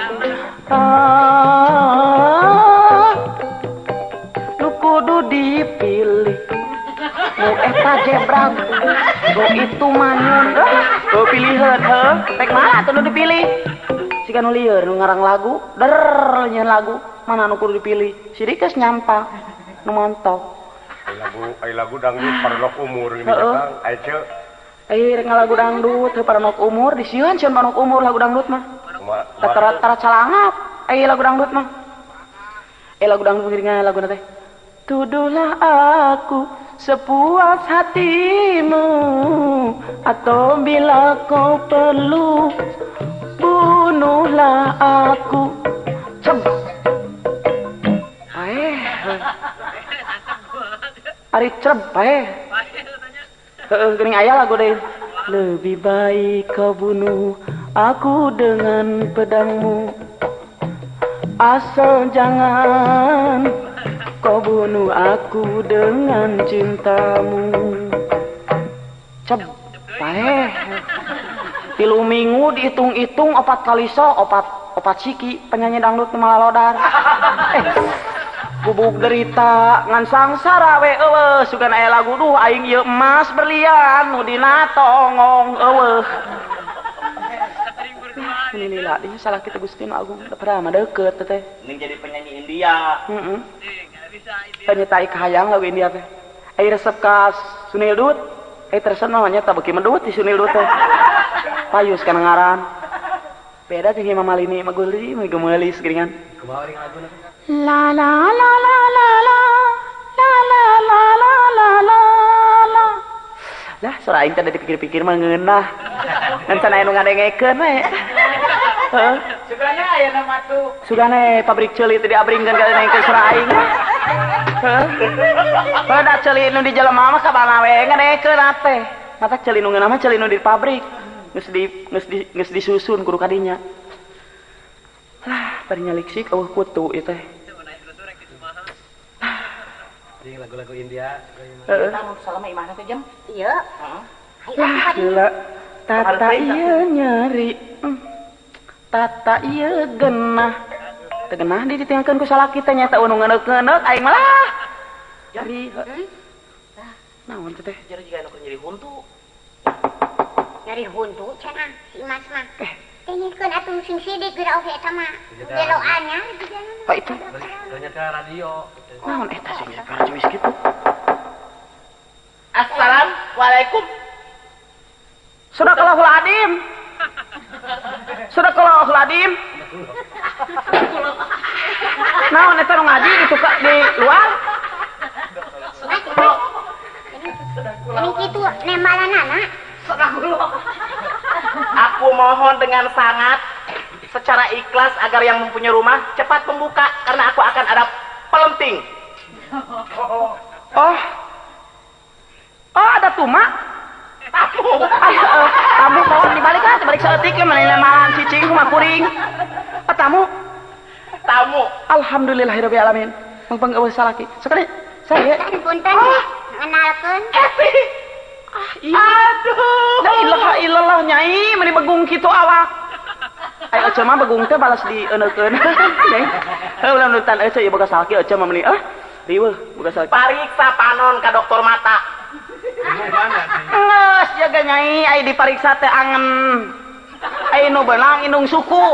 F: Ah, nu kudu dipilih. Nu eta jebrang, nu itu manyun. Oh pilihan, heh. Pek mana tuh nu dipilih? Jika nu lieur nu ngarang lagu, der nyeun lagu, mana nu kudu dipilih? Si Dikes nyampah, nu montok.
A: Ai lagu, ai lagu dangdut paranok umur gini Kang. Ai ce.
F: Ai rek lagu dangdut teu paranok umur, disieun sieun paranok umur lagu dangdut mah. Tara-tara calangap, ai lagu dangdut mah. Eh lagu dangdut ngiringan lagu teh. Tuduhlah aku sepuas hatimu, atau bila kau perlu bunuhlah aku. Cem. Aeh. Ari cem aeh. Heeh geuning aya lagu deui. Lebih baik kau bunuh aku dengan pedangmu. Asal jangan kau bunuh aku dengan cintamu. Cep, paeh. Tilu minggu dihitung-hitung opat kali so, opat opat siki penyanyi dangdut malah lodar. Eh, bubuk derita ngan sangsara we eueuh sugan aya lagu duh aing ieu emas berlian nu dina tongong eueuh. Ini lila dia salah kita Gusti nu agung teu pernah mah deukeut teh.
C: Ning jadi penyanyi India.
F: Heeh. Penyanyi tai kahayang lagu India teh. Ai resep ka Sunil Dut. Ai terusan mah nya tah beuki mendut di Sunil Dut teh. Payus kana ngaran. Beda jeung Imam Malini mah geuli mah geumeulis geuningan. Kumaha ring laguna? La la la la la la la la la la la la la. Lah sora aing teh dipikir-pikir mah ngeunah. Ngan can aya nu ngadengekeun we. Heeh. Sugana aya nama tuh. Sugana pabrik ceuli teh diabringkeun ka nengkeun sora aing. Heeh. Pada ceuli nu di jelema mah kabana we ngadengekeun ate. Mata ceuli nu ngeunah mah ceuli nu di pabrik. Geus di geus di geus disusun kudu kadinya. Lah, bari nyaliksik eueuh kutu ieu teh.
G: Ini lagu-lagu India.
F: Heeh.
C: Tamu salama imahna teh jam.
B: Iya.
C: Heeh.
F: Wah, gila. Tata ieu nyeri. Hmm. Tata ieu genah. Teu genah di ditinggalkeun ku salaki teh nya teh nu ngeuneuk-ngeuneuk aing malah. Jadi, naon teh?
C: Jadi jika anu nyeri huntu.
B: Nyari huntu cenah si Mas mah. Eh, tengikeun atuh sing sidik geura oge eta mah. Beloannya di jalan.
F: Pak itu.
G: Ternyata radio.
F: Naon eta sing karjuis kitu?
C: Assalamualaikum.
F: Sadaqallahul adzim. Sadaqallahul adzim. Naon eta nu ngaji di tuka di luar?
B: Ini kitu nembalanana.
C: Aku mohon dengan sangat secara ikhlas agar yang mempunyai rumah cepat membuka karena aku akan ada pelenting.
F: Oh. Oh, ada tuma? Tamu. Ayo, uh, tamu mohon dibalik ah, dibalik saeutik ge manehna malan cicing kumaha kuring. Ah, tamu.
C: Tamu.
F: Alhamdulillahirabbil alamin. Mangpang eueuh salaki. Sekali saya.
B: Punten ngenalkeun.
C: Epi.
F: Ah, iya. Aduh. La ilaha illallah nyai, meni begung kitu awak. Ayo ece mah begung teh balas di eunekeun. Nyai. Heuh nu tan ece ieu boga salaki ece mah meni ah. Riweuh boga salaki.
C: Pariksa panon ka dokter mata.
F: Geus jaga nyai, ai dipariksa teh angen. Ai nu beunang indung suku.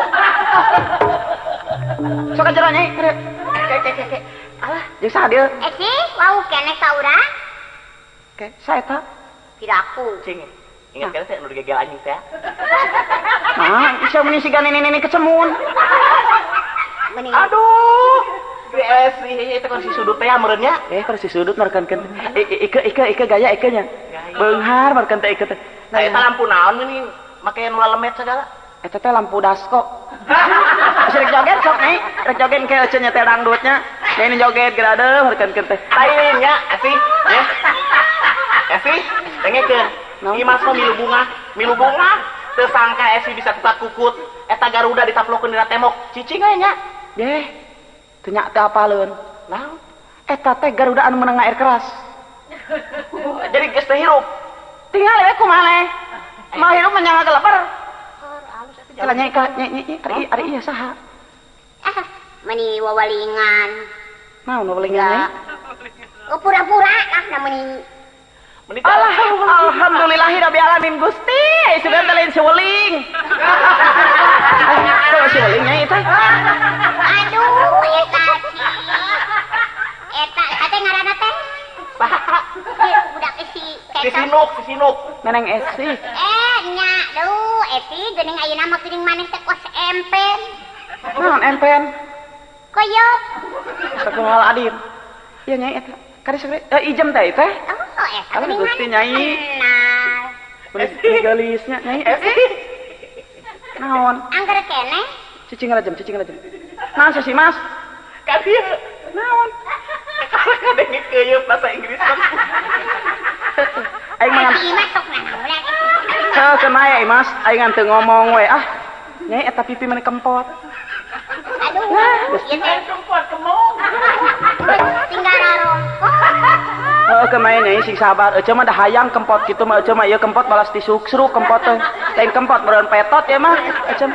F: Sok aja nyai. Ke ke ke ke. Alah, jeung saha dieu?
B: Eh sih, wau keneh ka urang.
F: Ke, saeta.
B: Piraku.
C: Cing. Ingat kan saya nu digegel anjing teh.
F: Nah, bisa meni siga nini-nini kecemun.
B: Mending
C: Aduh. G S itu kan si sudut teh meureunnya.
F: Eh, kalau si sudut markankeun. Ike ike ike gaya ikenya. Beunghar markan teh ike teh.
C: Nah, eta lampu naon ini make nu lalemet segala.
F: Eta teh lampu dasko. Rek joget sok nih, rek joget ke ece nya teh dangdutnya. Ini joget gerade markankeun teh.
C: Lain nya, Evi. Ya. Evi, dengekeun. Imas mah milu bunga, milu bunga. Teu sangka Evi bisa kukat kukut. Eta Garuda ditaplokeun dina tembok. Cicing aya nya.
F: Deh. Teu nya teh apaleun.
C: Naon?
F: Eta teh Garuda anu meunang air keras.
C: Jadi geus teh hirup.
F: Tinggal we kumaha le. Mah hirup mah nyawa geleper. Kalau nyai ka nyai nyai kari ari ieu saha?
B: Ah, meni wawalingan.
F: Naon wawalingan nyai?
B: Oh, pura-pura lah namanya.
F: Allah, alhamdulillahirabbil alamin Gusti, sudah lain seweling. Kok seweling nyai teh?
B: Aduh, eta sih. Eta ate ngaranna teh? Ieu budak si
C: Si Sinuk, si Sinuk.
F: Neneng Esi.
B: Eh, nya, duh, Eti geuning ayeuna mah geuning maneh teh kos empen.
F: Naon empen?
B: Koyok.
F: Astagfirullahaladzim. Iya nyai eta. Kari sagede eh ijem teh teh.
B: Oh, eta
F: Alah
B: geuning
F: Gusti
B: maneh
F: nyai.
B: kenal.
F: Meuli gelisnya nyai Esi. Naon?
B: Angger keneh.
F: Cicing ngalajem, cicing ngalajem. Naon sih Mas?
C: Ka dieu.
F: Naon?
C: Karena kadenge keuyeut bahasa Inggris kan.
F: Aing mangan.
B: Si Mas sok naon.
F: Heuh kenaya Mas, aing ngan teu ngomong we ah. Nyai eta pipi meni kempot.
B: Aduh, ieu teh
C: Kempot kemong.
B: tinggal rarongkok.
F: Heuh kemaya nyai sing sabar, euceum mah da hayang kempot kitu mah euceum mah ieu kempot balas disuk-sruk kempot teh. Lain kempot meureun petot ya mah euceum.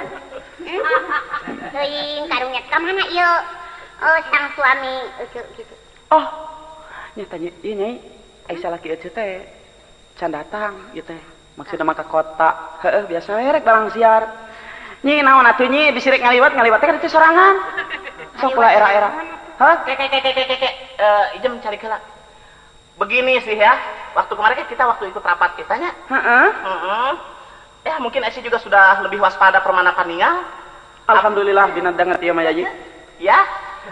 B: Teuing karunya ka mana ieu? Oh, sang suami euceuk gitu.
F: Oh. Nyata ieu nyai, ai salaki euceum teh can datang ieu teh. Maksudna mah ka kota. Heeh, biasa we rek barang siar. Nyi naon atuh nyi disirik ngaliwat ngaliwat teh kan itu sorangan. Sok pula era-era. Hah?
C: Kek kek kek kek kek. Eh, ijem cari kala. Begini sih ya. Waktu kemarin kan kita waktu ikut rapat kitanya.
F: Heeh.
C: Heeh. Ya mungkin Esi juga sudah lebih waspada permana paningal.
F: Alhamdulillah dina danget ieu mah Yayi.
C: Ya.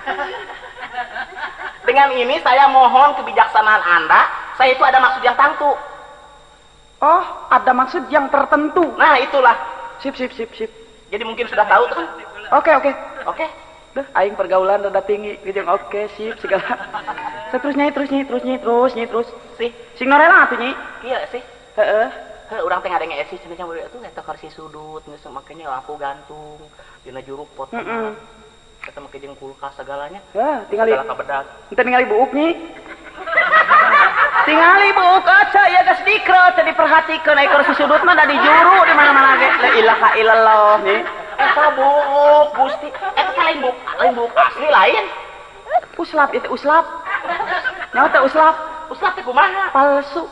C: Dengan ini saya mohon kebijaksanaan Anda. Saya itu ada maksud yang tangtu.
F: Oh, ada maksud yang tertentu.
C: Nah, itulah.
F: Sip sip sip sip.
C: Jadi mungkin sudah tahu tuh kan?
F: Oke oke.
C: Oke.
F: Duh, aing pergaulan rada tinggi, gitu oke sip segala. Terus nyai terus nyai terus nyai terus nyai terus.
C: Sih,
F: Sing norela atuh nyai.
C: iya sih.
F: Heeh.
C: Heh, urang teh ngadenge Esi cenah mah atuh eta kursi sudut geus makanya lampu gantung dina juruk pot.
F: Heeh.
C: Eta make jeung kulkas segalanya.
F: Ya, tingali
C: Segala kabedag.
F: ente ningali buuk nyai. Tingali buuk aca ya geus dikrot teh diperhatikeun ai kursi sudut mah da di juru di mana-mana ge. La ilaha illallah nyai.
C: Eta buuk Gusti. Eta teh lain buuk, lain buuk asli lain.
F: Uslap itu uslap. Nyawa teh uslap,
C: Uslap teh kumaha?
F: palsu.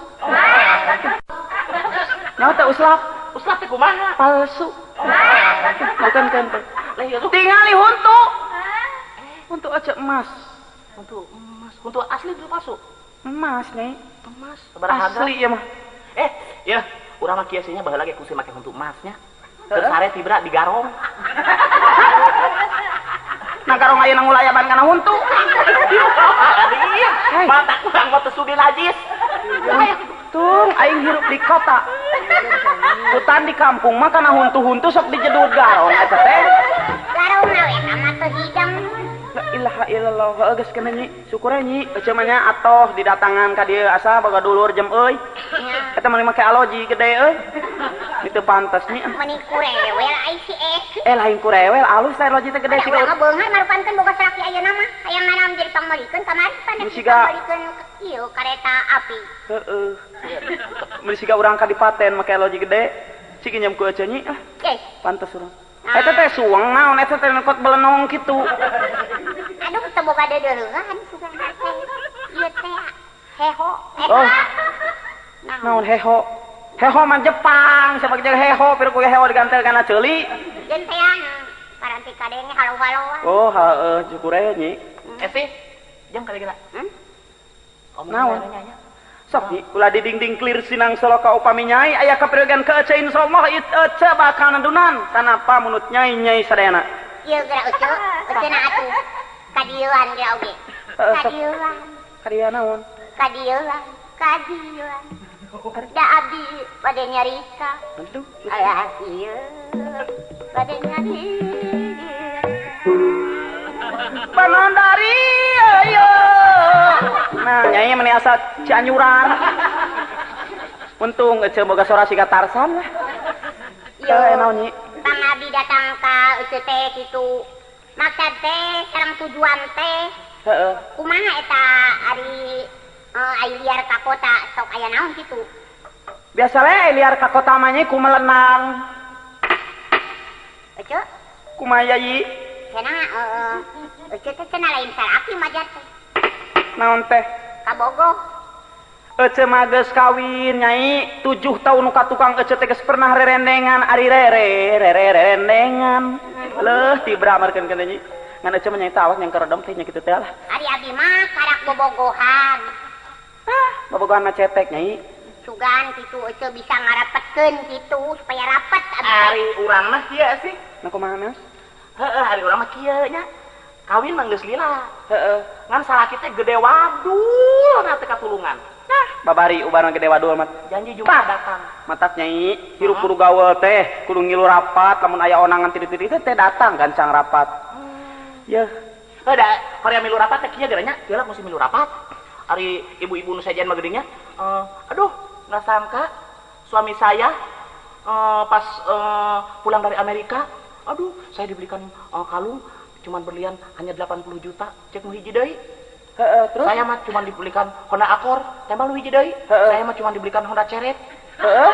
F: Nyawa teh uslap,
C: Uslap teh kumaha?
F: palsu. Bukan kan teh.
C: Lah ieu tuh
F: Tingali huntu. Huntu aja emas.
C: untuk emas, untuk asli dulu palsu.
F: Emas nih.
C: Emas, sabaraha harga?
F: Asli ya mah.
C: Eh, ya, urang mah kieu nya baheula ge kusi make untuk emasnya. Terus sare tibra digarong.
F: Nah garong ayeuna ngulayaban kana huntu.
C: Aduh, mata kurang mah teu sudi najis.
F: Tung aing hirup di kota. Hutan di kampung mah kana huntu-huntu sok dijedut garong eta teh.
B: Garong na we mah teu hidang.
F: La ilaha illallah, heuh geus keneh nyi. Syukur nya nyi, euceum nya atoh didatangan ka dieu asa boga dulur jem euy. Eta mah make aloji gede euy. Itu pantas nyi.
B: Meni kurewel ai si Eki.
F: Eh lain kurewel alus teh aloji teh gede
B: Ada
F: siga.
B: urang beunghar marupankeun boga salaki ayeuna mah. Hayang nanam jadi pangmalikeun kamari pandek
F: Siga.
B: pangmalikeun ieu kareta api.
F: Heeh. Mun siga urang kadipaten make aloji gede. Sigi nyam ku euceun nyi. Ah,
B: Yes.
F: pantas urang. Eta teh suang naon eta teh nekot belenong kitu.
B: Aduh teu boga dedeureuhan sugan teh. Ieu teh heho.
F: Oh. Naon heho? Heho mah Jepang, siapa jeung heho, piru ku heho digantel kana ceuli.
B: Jeung teh paranti kadenge halo-haloan.
F: Oh, heueuh, syukur aya nyi.
C: Eh sih, jam kali kira.
B: Hmm?
C: Om
F: Naon?
C: nanya.
F: Sok nyi, ulah didingding clear sinang soloka upami nyai aya kapiregan ke ece insyaallah ieu ece bakal nandunan. Kanapa munut nyai nyai sadayana?
B: Ieu geura euceuk, euceuna atuh. Kadieuan geura oge.
F: Heeh, sok.
B: Kadieuan,
F: Kadieu naon?
B: kadieuan, kadieuan. Da abdi bade nyarita.
F: Aduh.
B: Aya ieu bade nyarita.
F: Panandari ayo. Nah, nyai meni asa Cianjuran. Untung ece boga sora siga Tarsan lah.
B: Ieu
F: Eh, naon nyi?
B: Bang abdi datang ka euceuk teh kitu. Maksud teh sareng tujuan teh
F: Heeh.
B: kumaha eta ari eh, ai liar ka kota sok aya naon kitu.
F: Biasa we liar ka kota mah nyai ku melenang. Kumaha yi?
B: Cenah eh ece teh cenah lain salaki mah teh.
F: Naon teh?
B: Kabogoh.
F: Ece mah geus kawin nyai tujuh tahun nu ka tukang ece teh geus pernah rerendengan ari rere rere rerendengan. Leuh ti bramarkeun kana nyi. Ngan ece mah nyai tawak yang keredom teh nya kitu teh lah.
B: Ari abdi mah karak bobogohan.
F: Ah, bobogohan mah cetek nyai.
B: Sugan kitu ece bisa ngarapetkeun kitu supaya rapet abdi.
C: Ari urang mah kieu sih.
F: Nah kumaha Mas?
C: Heeh, hari urang mah kieu nya. Kawin mah geus lila.
F: Heeh.
C: Ngan salaki teh gede wadul na teh katulungan.
F: Nah, babari ubana gede wadul mah.
C: Janji Jumat datang.
F: Matak nyai, hirup kudu gaweul teh, kudu ngilu rapat, lamun aya onangan tidik-tidik teh dadatang gancang rapat. Ya.
C: Heuh da, hoream milu rapat teh kieu gerenya, geulak musim milu rapat. Ari ibu-ibu nu sajian mah gedenya, uh, aduh, nggak sangka suami saya uh, pas uh, pulang dari Amerika, aduh, saya dibelikan uh, kalung cuman berlian hanya delapan puluh juta, cek nu hiji deui.
F: Heeh, terus
C: Saya mah cuma dibelikan Honda Accord, tembak lu hiji deui. Saya mah cuma dibelikan Honda Ceret.
F: heeh.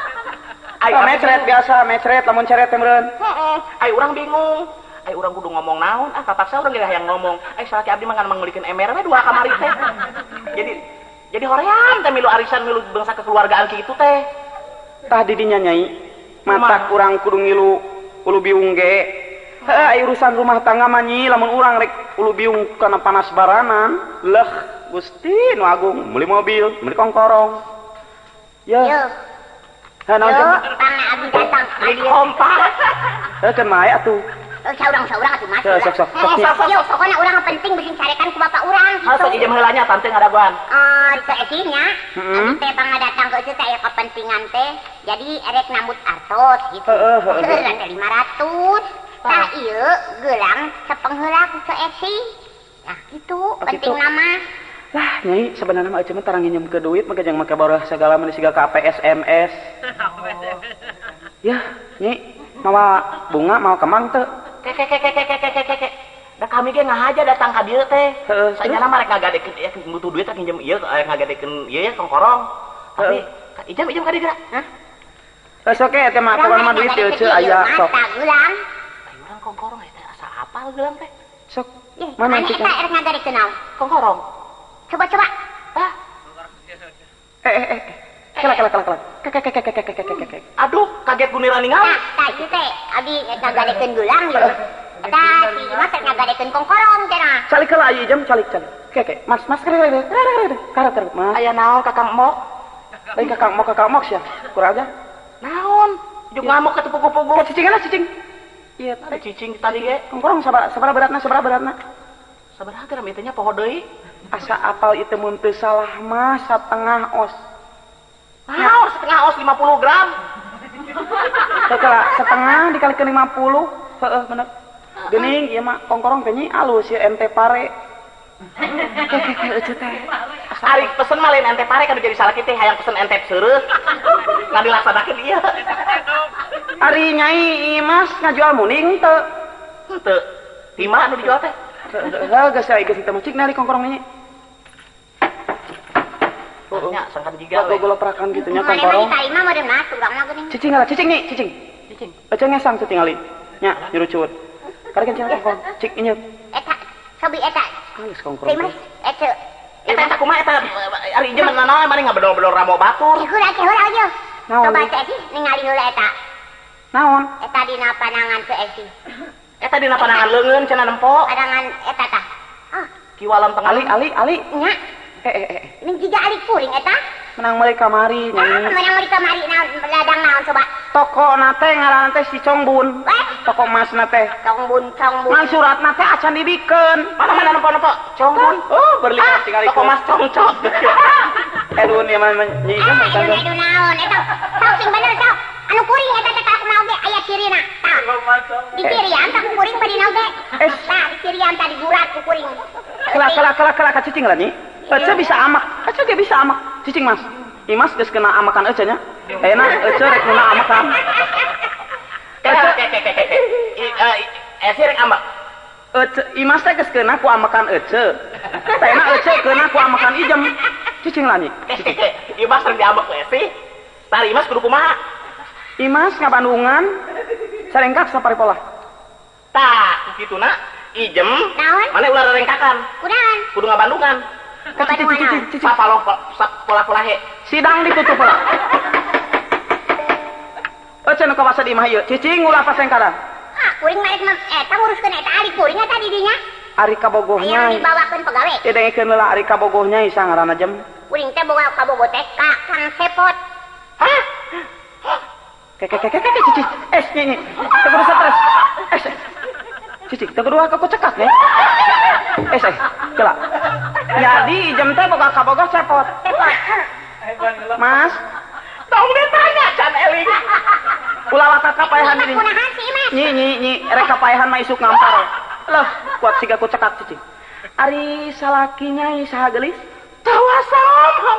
C: Ai
F: Ah, mecret biasa, mecret lamun ceret teh meureun.
C: Heeh. Ai urang bingung. Ai urang kudu ngomong naon? Ah kapaksa urang geus hayang ngomong. Ai salaki abdi mah ngan mangmeulikeun emer we dua kamari teh. Jadi jadi hoream teh milu arisan milu bangsa kekeluargaan kitu teh.
F: Tah di dinya nyai, matak urang kudu ngilu ulu biung ge. Heeh, aya urusan rumah tangga mah nyi, lamun urang rek ulu biung kana panas baranan, leuh Gusti nu agung, meuli mobil, meuli kongkorong. Ya.
B: Yo.
F: Ha naon
B: Yo,
F: teh?
B: tangna abdi datang.
C: Beli kompak.
F: Heuh keun mae atuh.
B: Oh, saurang-saurang atuh Mas.
F: Sok, sok, sok, sok.
C: Oh, sok, sok.
B: Yo, pokona urang penting bikin carekan ku bapak urang gitu.
C: Ah sok ijem heulanya tante ngadaguan.
B: Eh, teh esinya,
F: Heeh.
B: abdi teh bangga datang ke teh aya kepentingan teh. Jadi erek nambut artos gitu.
F: Heeh, heeh.
B: Gelang teh lima ratus. Tah ieu gelang sepengheula ku Esi. Nah, gitu,
F: Oh,
B: penting
F: gitu.
B: nama.
F: Lah nyai sebenarnya mah ece mah tarang nginjem ke duit mah jeung make barah segala mah siga ka A P S M S. Ya, nyai mawa bunga mawa kemang teu.
C: Kek kek kek kek kek kek kek. Da kami ge ngahaja datang ka dieu teh.
F: Heeh,
C: Saenyana mah rek ngagadekeun ya butuh duit tak nginjem ieu eh, ngagadekeun ieu ya kongkorong. Tapi ka- ijem ijem ka dieu geura. Hah?
F: Geus oke teh mah pokona mah duit teu ceu aya sok.
B: Mata gelang.
C: Ayo urang kongkorong eta asa apal gelang teh.
F: Sok.
B: Ih,
F: Mana
B: mana
F: cik?
B: eta erek ngagadekeun naon?
C: Kongkorong.
B: Coba-coba.
C: Hah?
F: Eh eh eh. Kela kela kela kela. Kek kek kek kek kek kek kek kek.
C: Aduh, kaget guniran ningali.
B: Tah, tah ieu teh abdi ngagadekeun gelang ieu. Eta si Mas teh ngagadekeun kongkorong cenah.
F: Calik kela ieu jam calik calik. Kek kek. Mas mas kere kere kere. Kara kere mas.
C: Aya naon Kakang Mok?
F: Lain kakang mau kakang mok sia. Kurang aja.
C: Naon? Juk ngamuk ke pugu-pugu.
F: Kok cicing lah cicing. Iya,
C: Ada cicing tadi ge.
F: kongkorong sabaraha sabaraha beratna sabaraha beratna.
C: Sabaraha geura mitenya poho deui.
F: Asa apal itu mun teu salah mah satengah os.
C: Naon setengah os lima puluh gram.
F: Teu kala setengah dikalikan lima puluh. Heeh bener. Geuning ieu mah kongkorong teh nyi alus ieu ente pare.
C: Ari pesen mah lain ente pare kan jadi salah kita hayang pesen ente seureut. Ngan dilaksanakeun ieu.
F: Ari nyai Imas ngajual muning teu.
C: Henteu. Di mana nu dijual teh?
F: Heuh geus aya geus teu cik nari kongkorong nyi.
C: Nya sangkan jiga
F: Waktu
C: we.
F: gula perakan gitu nya
B: Mana mah
F: kongkorong.
B: diterima mah deuna urang mah geuning.
F: Cicing lah cicing nyi cicing.
C: Cicing.
F: Ece ngesang teu tingali. Nya nyurucut. Karek cing kongkorong cik ieu.
B: Eta, sobi eta.
F: Halus kongkorong.
B: Terima eta.
C: Eta eta kumaha eta ari ieu mah naon mari ngabedol-bedol ramo batur.
B: Ih, heula teh heula aja.
F: Naon?
B: Coba teh sih ningali heula eta.
F: Naon?
B: Eta dina panangan teh Esi.
C: Eta dina panangan leungeun cenah nempo.
B: Panangan eta tah. Ah,
C: Kiwalam tengah
F: Ali ali ali.
B: nya.
F: Eh eh eh.
B: Min jiga alik kuring eta.
F: Menang meuli kamari
B: Ah,
F: nyanyi.
B: mana mau kamari naon ladang naon coba.
F: Toko nate ngaran teh si Congbun.
B: Weh,
F: Toko emas nate.
B: cong bun cong bun.
F: Ngan surat nate acan dibikeun.
C: Mana mana nempo-nempo? Congbun.
F: Oh, berlihat tinggal
C: Toko mas congcok.
F: Edun ya mah nyi kan
B: Ah, itu itu naon eta. Tau sing bener tau. Anu kuring eta teh ka kumaha ge aya cirina. Tah. Di cirian tah ku kuring bari naon ge.
F: Eh.
B: Tah, di cirian tah di gurat ku kuring.
F: Kela kela kela kela ka cicing lah nyi. Ece bisa amak. Ece ge bisa amak. Cicing Mas. Imas geus kena amakan ece nya. Ayeuna ece rek nuna amakan.
C: Kek kek kek kek. Eh si rek ambak.
F: Ece Imas teh geus kena ku amakan ece. Ayeuna ece kena ku amakan ijem. Cicing lah nyi.
C: Ieu mas rek diambak we sih. Tari mas kudu kumaha?
F: Imas ngabandungan sarengkak saparipola.
C: Tah, kitu na ijem.
B: Naon?
C: Mana ulah rengkakan.
B: Kunaon?
C: Kudu ngabandungan.
B: Ngabandungan.
C: Sapalo pola-pola he.
F: Sidang ditutup lah. Oh, cenah kawasa di mah ieu. Cicing ulah pasengkaran.
B: Ah, kuring mah eta eta nguruskeun eta ari kuring eta di dinya.
F: Ari kabogohnya.
B: Aya dibawakeun pagawe.
F: Teu dengekeun heula ari kabogohnya isa ngaranna jem.
B: Kuring teh bawa kabogo teh ka Kang Sepot.
C: Hah?
F: Kek kek kek kek cicing. Es nyi nyi. Teu kudu stres. Es. Cicing, teu kudu aku cekak nih. Es eh. Kela. Jadi jem teh boga kabogoh Sepot.
B: Sepot.
F: Mas,
C: Tong ditanya can eling.
F: ulah watak kapaehan ini.
B: Kunahan sih, Mas?
F: Nyi nyi nyi rek kapaehan mah isuk ngampar. Loh, kuat siga ku cekak cicing. Ari salakinya saha geulis?
C: Tawasom.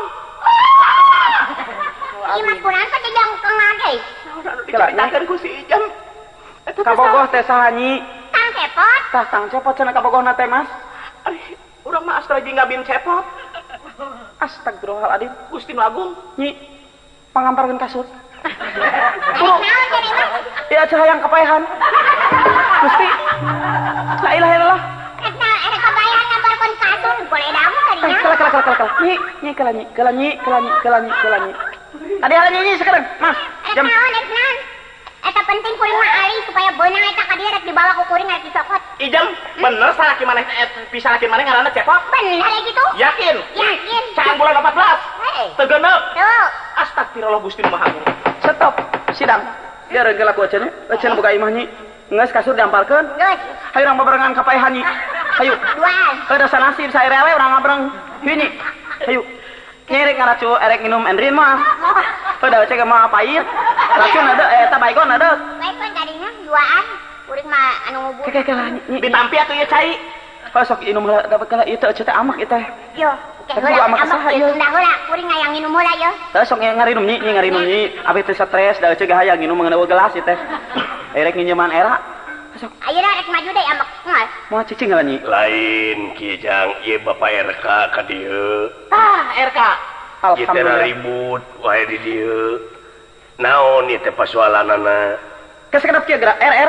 B: Ieu mah kunahan teh jeung kengan euy.
C: Diceritakeun ku si Ijem.
F: Kabogoh teh saha nyi?
B: Kang Sepot.
F: Tah Kang Cepot cenah kabogohna teh Mas.
C: Ari, urang mah astra jeung ngabin cepot.
F: Astagfirullahaladzim.
C: Gusti Nu Agung.
F: Nyi, pangamparkeun kasur.
B: Ari naon jadi mah?
F: Ya cahayang kapaehan. Gusti. La ilaha illallah.
B: Eta era kabayan ngambarkeun kasur boleh damu
F: Eh,
B: tadinya.
F: kala kala kala kala kala. Nyi, nyi kala nyi, kala nyi, kala nyi, kala nyi, kala nyi. Tadi hal nyi nyi sekarang, Mas.
B: Eta
F: Jam.
B: naon eta naon? Eta penting kuring mah ali supaya beunang eta ka dieu rek dibawa ku kuring rek disokot.
C: Ijem, bener salaki maneh eh, bisa laki maneh ngaranna cepot?
B: Bener aya gitu?
C: Yakin?
B: Yakin.
C: Can bulan empat belas.
B: Hei.
C: Teu geuneup.
B: Tuh.
C: Astagfirullah Gusti Nu Maha Agung.
F: Stop. Sidang. Dia rek gelaku cenah. Cenah boga imah nyi. Geus kasur diamparkeun.
B: Geus.
F: Hayu urang babarengan kapaehan nyi. Hayu.
B: Duaan.
F: Heuh dasa nasib saerewe urang ngabreng. Hieu nyi. Hayu. Nyi rek ngaracu erek minum Enrin mah. Heuh da cek mah pahit. Racun ada eh eta baygon ada.
B: Baik kan tadinya duaan. Kuring mah anu ngubur.
F: Kek kek lah nyi.
C: Ditampi atuh ieu cai.
F: Heuh sok inum heula dapat kala ieu teh teh amak ieu teh.
B: Yo.
F: Tapi gua amak saha ieu?
B: Tunda heula kuring ngayang minum heula yo.
F: Teh sok ngarinum nyi, nyi ngarinum nyi. Abi teh stres da cek hayang nginum mengeuneuh gelas ieu teh. Erek nginjeman era. Sok
B: Ayeuna rek maju deui amak ngal.
F: moal cicing heula nyi.
A: Lain kijang ieu Bapak R K ka dieu.
C: Tah, R K.
A: Ieu teh ribut wae di dieu. Naon ieu teh pasoalanana?
F: Kesekedap kieu gerak R R.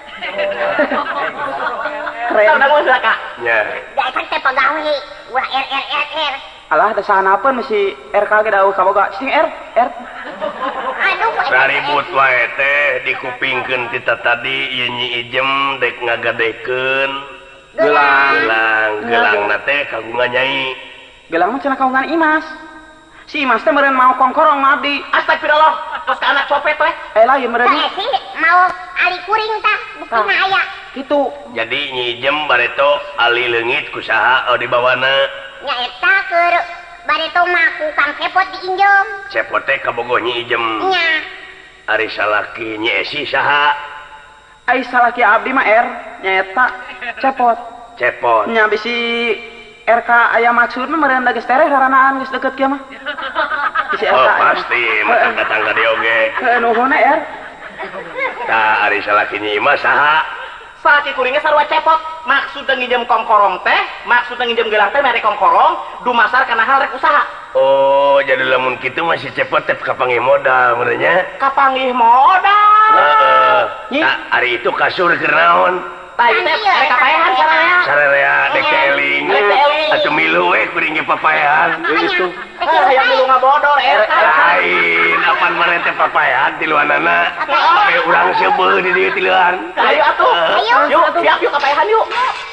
F: Keren.
C: Tah dangun heula Kak.
A: Nya.
B: Da kan teh pagawe. Ulah R R R R.
F: Alah da sahanapeun mesti R K ge dawuh kaboga. Cicing R R.
B: Aduh.
A: Raribut wae teh dikupingkeun kita tadi ieu Nyi Ijem dek ngagadekeun
F: Gelang.
A: gelang gelangna teh kagungan Nyai.
F: Gelang mah cenah kaungan Imas. Si Imas teh meureun mau kongkorong mah abdi.
C: Astagfirullah. Tos ka anak copet weh.
F: Eh lah ieu meureun
B: Saya sih mau ali kuring tah buktina aya.
F: kitu.
A: Jadi Nyi Ijem bareto ali leungit ku saha oh dibawana?
B: Nyaeta keur bareto mah ku Kang Sepot diinjem.
A: Cepot teh kabogoh Nyi Ijem.
B: Nya.
A: Ari salaki Nyi Esi saha?
F: Ai salaki abdi mah R nyaeta Cepot.
A: Cepot.
F: Nya bisi R K aya maksud mah meureun da geus tereh raranaan geus deukeut kieu mah. Bisi R K.
A: Oh
F: aya mah.
A: pasti mah datang ka dieu oge.
F: Heuh nuhunna R.
A: Tah ari salaki Nyi Imas saha?
C: Salaki kuringnya sarua cepot. Maksudna nginjem kongkorong teh, maksudna nginjem gelang teh mere kongkorong, dumasar kana hal rek usaha.
A: Oh, jadi lamun kitu masih cepot teh kapanggih modal menurutnya.
C: Kapanggih modal.
A: Heeh.
F: Nyi.
A: Tah ari itu kasur keur naon?
C: Tah ieu teh mere kapaehan saraya.
A: Sarerea dek eling.
C: Dek eling.
A: Atuh milu we kuring ge papaehan.
F: Gitu.
C: Eh, hayang dulu ngabodor R K.
A: Lain, apan mare teh papaehan tiluanana. Ame urang seubeuh di dieu tiluan.
C: Ayo atuh.
B: Ayo.
C: Yuk, siap yuk kapaehan yuk.